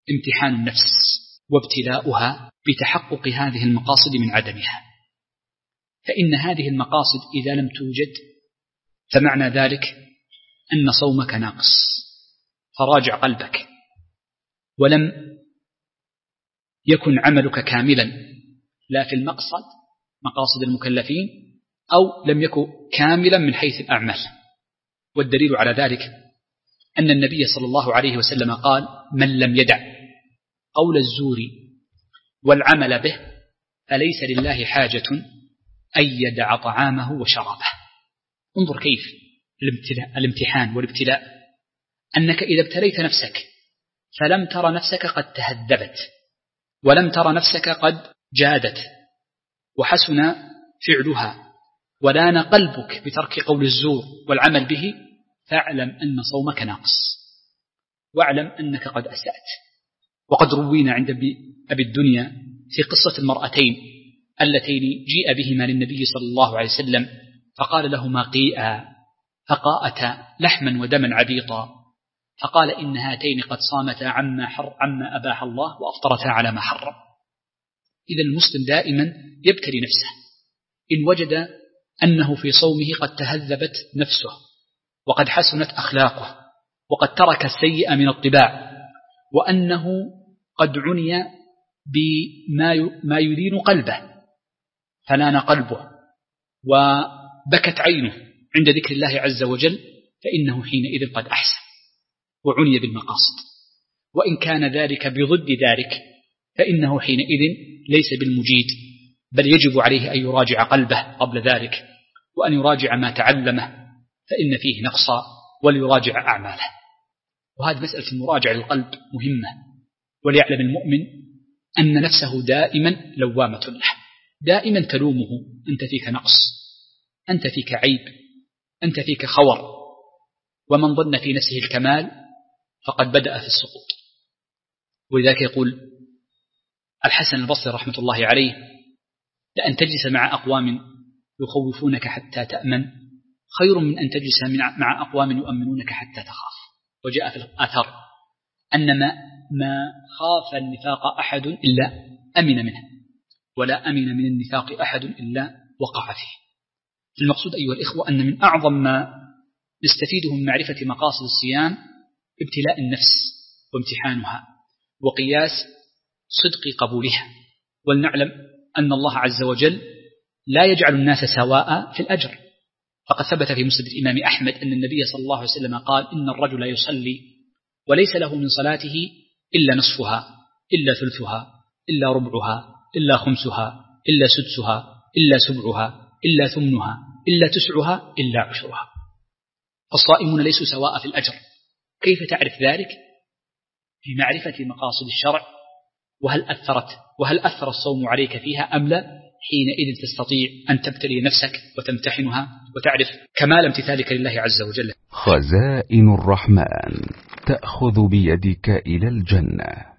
امتحان النفس وابتلاؤها بتحقق هذه المقاصد من عدمها. فإن هذه المقاصد إذا لم توجد فمعنى ذلك أن صومك ناقص، فراجع قلبك. ولم يكن عملك كاملا لا في المقصد مقاصد المكلفين أو لم يكن كاملا من حيث الأعمال. والدليل على ذلك أن النبي صلى الله عليه وسلم قال: من لم يدع قول الزور والعمل به فليس لله حاجة أن يدع طعامه وشرابه. انظر كيف الامتحان والابتلاء، أنك إذا ابتليت نفسك فلم ترى نفسك قد تهذبت ولم ترى نفسك قد جادت وحسن فعلها ولان قلبك بترك قول الزور والعمل به، فاعلم أن صومك ناقص، واعلم أنك قد أسأت. وقد روينا عند أبي الدنيا في قصة المرأتين اللتين جيء بهما للنبي صلى الله عليه وسلم فقال لهما قيئا فقاءتا لحما ودما عبيطا، فقال: إن هاتين قد صامتا عما أباح الله وأفطرتا على ما حرم. إذا المسلم دائما يبتلي نفسه، إن وجد أنه في صومه قد تهذبت نفسه وقد حسنت أخلاقه وقد ترك السيئة من الطباع، وأنه قد عني بما يلين قلبه فلان قلبه وبكت عينه عند ذكر الله عز وجل، فإنه حينئذ قد أحسن وعني بالمقاصد. وإن كان ذلك بضد ذلك فإنه حينئذ ليس بالمجيد، بل يجب عليه أن يراجع قلبه قبل ذلك، وأن يراجع ما تعلمه فإن فيه نقصا، وليراجع أعماله. وهذه مسألة المراجعة للقلب مهمة، وليعلم المؤمن أن نفسه دائما لوامة له، دائما تلومه: أنت فيك نقص، أنت فيك عيب، أنت فيك خور. ومن ظن في نفسه الكمال فقد بدأ في السقوط. ولذلك يقول الحسن البصري رحمة الله عليه: لأن تجلس مع أقوام يخوفونك حتى تأمن خير من أن تجلس مع أقوام يؤمنونك حتى تخاف. وجاء في الآثار أن ما خاف النفاق أحد إلا أمن منه، ولا أمن من النفاق أحد إلا وقع فيه. المقصود أيها الإخوة أن من أعظم ما نستفيده من معرفة مقاصد الصيام ابتلاء النفس وامتحانها وقياس صدق قبولها. ولنعلم أن الله عز وجل لا يجعل الناس سواء في الأجر، فقد ثبت في مسند الإمام أحمد أن النبي صلى الله عليه وسلم قال: إن الرجل يصلي وليس له من صلاته إلا نصفها إلا ثلثها إلا ربعها إلا خمسها إلا سدسها إلا سبعها إلا ثمنها إلا تسعها إلا عشرها. فالصائمون ليسوا سواء في الأجر. كيف تعرف ذلك؟ في معرفة مقاصد الشرع، وهل أثر الصوم عليك فيها أم لا. حينئذ تستطيع أن تبتلي نفسك وتمتحنها وتعرف كمال امتثالك لله عز وجل. خزائن الرحمن تأخذ بيدك إلى الجنة.